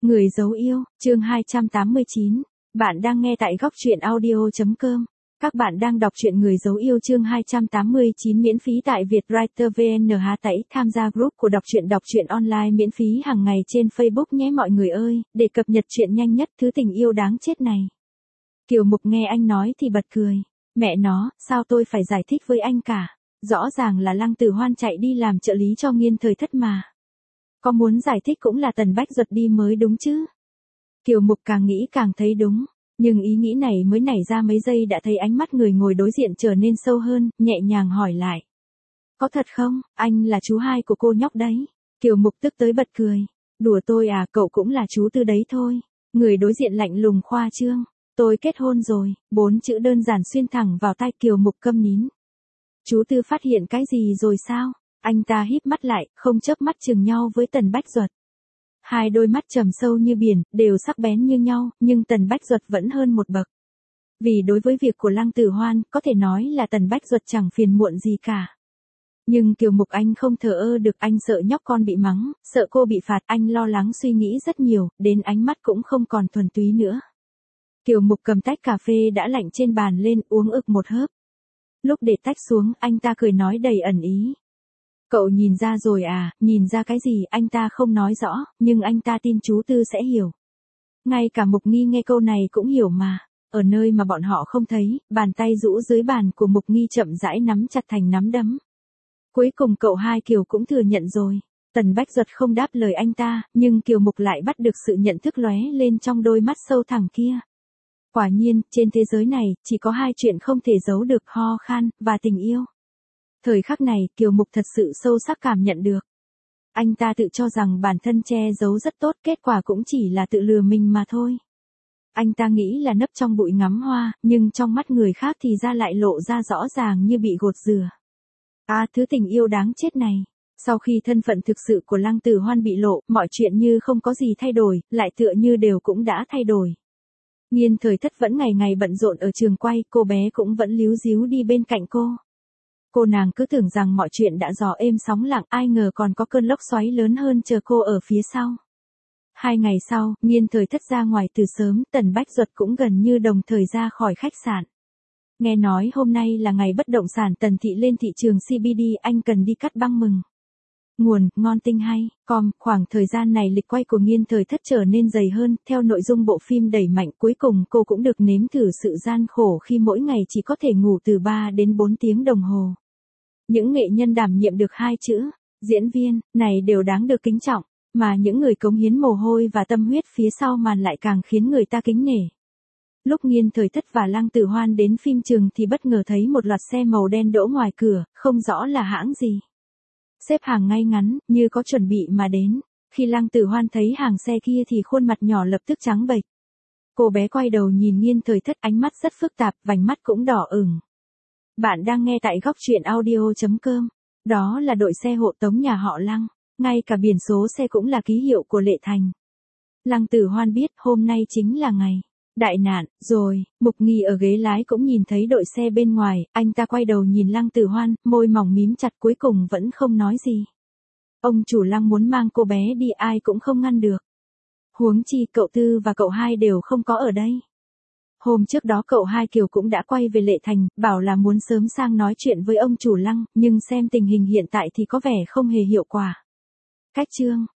Người dấu yêu, chương 289. Bạn đang nghe tại góc truyện audio.com. Các bạn đang đọc truyện Người dấu yêu chương 289 miễn phí tại Vietwriter VN tẩy tham gia group của đọc truyện online miễn phí hàng ngày trên Facebook nhé mọi người ơi, để cập nhật truyện nhanh nhất thứ tình yêu đáng chết này. Kiều Mục nghe anh nói thì bật cười. Mẹ nó, sao tôi phải giải thích với anh cả? Rõ ràng là Lăng Tử Hoan chạy đi làm trợ lý cho Nghiên Thời Thất mà. Có muốn giải thích cũng là Tần Bách Duật đi mới đúng chứ. Kiều Mục càng nghĩ càng thấy đúng, nhưng ý nghĩ này mới nảy ra mấy giây đã thấy ánh mắt người ngồi đối diện trở nên sâu hơn, nhẹ nhàng hỏi lại. Có thật không, anh là chú hai của cô nhóc đấy. Kiều Mục tức tới bật cười. Đùa tôi à, cậu cũng là chú Tư đấy thôi. Người đối diện lạnh lùng khoa trương. Tôi kết hôn rồi, 4 chữ đơn giản xuyên thẳng vào tai Kiều Mục câm nín. Chú Tư phát hiện cái gì rồi sao? Anh ta híp mắt lại, không chớp mắt chừng nhau với Tần Bách Duật. Hai đôi mắt trầm sâu như biển, đều sắc bén như nhau, nhưng Tần Bách Duật vẫn hơn một bậc. Vì đối với việc của Lăng Tử Hoan, có thể nói là Tần Bách Duật chẳng phiền muộn gì cả. Nhưng Kiều Mục anh không thờ ơ được, anh sợ nhóc con bị mắng, sợ cô bị phạt, anh lo lắng suy nghĩ rất nhiều, đến ánh mắt cũng không còn thuần túy nữa. Kiều Mục cầm tách cà phê đã lạnh trên bàn lên, uống ực một hớp. Lúc để tách xuống, anh ta cười nói đầy ẩn ý. Cậu nhìn ra rồi à, nhìn ra cái gì anh ta không nói rõ, nhưng anh ta tin chú Tư sẽ hiểu. Ngay cả Mục Nghi nghe câu này cũng hiểu mà. Ở nơi mà bọn họ không thấy, bàn tay rũ dưới bàn của Mục Nghi chậm rãi nắm chặt thành nắm đấm. Cuối cùng cậu hai Kiều cũng thừa nhận rồi. Tần Bách Duật không đáp lời anh ta, nhưng Kiều Mục lại bắt được sự nhận thức lóe lên trong đôi mắt sâu thẳm kia. Quả nhiên, trên thế giới này, chỉ có hai chuyện không thể giấu được: ho khan, và tình yêu. Thời khắc này, Kiều Mục thật sự sâu sắc cảm nhận được. Anh ta tự cho rằng bản thân che giấu rất tốt, kết quả cũng chỉ là tự lừa mình mà thôi. Anh ta nghĩ là nấp trong bụi ngắm hoa, nhưng trong mắt người khác thì ra lại lộ ra rõ ràng như bị gột rửa. À, thứ tình yêu đáng chết này. Sau khi thân phận thực sự của Lăng Tử Hoan bị lộ, mọi chuyện như không có gì thay đổi, lại tựa như đều cũng đã thay đổi. Nghiên Thời Thất vẫn ngày ngày bận rộn ở trường quay, cô bé cũng vẫn líu ríu đi bên cạnh cô. Cô nàng cứ tưởng rằng mọi chuyện đã gió êm sóng lặng, ai ngờ còn có cơn lốc xoáy lớn hơn chờ cô ở phía sau. 2 ngày sau, Nghiên Thời Thất ra ngoài từ sớm, Tần Bách Duật cũng gần như đồng thời ra khỏi khách sạn. Nghe nói hôm nay là ngày bất động sản Tần Thị lên thị trường CBD, anh cần đi cắt băng mừng. Nguồn, ngon tinh hay, khoảng thời gian này lịch quay của Nghiên Thời Thất trở nên dày hơn, theo nội dung bộ phim đẩy mạnh, cuối cùng cô cũng được nếm thử sự gian khổ khi mỗi ngày chỉ có thể ngủ từ 3 đến 4 tiếng đồng hồ. Những nghệ nhân đảm nhiệm được 2 chữ, diễn viên, này đều đáng được kính trọng, mà những người cống hiến mồ hôi và tâm huyết phía sau màn lại càng khiến người ta kính nể. Lúc Nghiên Thời Thất và Lăng Tử Hoan đến phim trường thì bất ngờ thấy một loạt xe màu đen đỗ ngoài cửa, không rõ là hãng gì. Xếp hàng ngay ngắn, như có chuẩn bị mà đến. Khi Lăng Tử Hoan thấy hàng xe kia thì khuôn mặt nhỏ lập tức trắng bệch. Cô bé quay đầu nhìn Nghiên Thời Thất, ánh mắt rất phức tạp, vành mắt cũng đỏ ửng. Bạn đang nghe tại góc truyện audio.com. Đó là đội xe hộ tống nhà họ Lăng. Ngay cả biển số xe cũng là ký hiệu của Lệ Thành. Lăng Tử Hoan biết hôm nay chính là ngày đại nạn, rồi. Mục Nghi ở ghế lái cũng nhìn thấy đội xe bên ngoài, anh ta quay đầu nhìn Lăng Tử Hoan, môi mỏng mím chặt, cuối cùng vẫn không nói gì. Ông chủ Lăng muốn mang cô bé đi ai cũng không ngăn được. Huống chi cậu Tư và cậu hai đều không có ở đây. Hôm trước đó cậu hai Kiều cũng đã quay về Lệ Thành, bảo là muốn sớm sang nói chuyện với ông chủ Lăng, nhưng xem tình hình hiện tại thì có vẻ không hề hiệu quả. Cách chương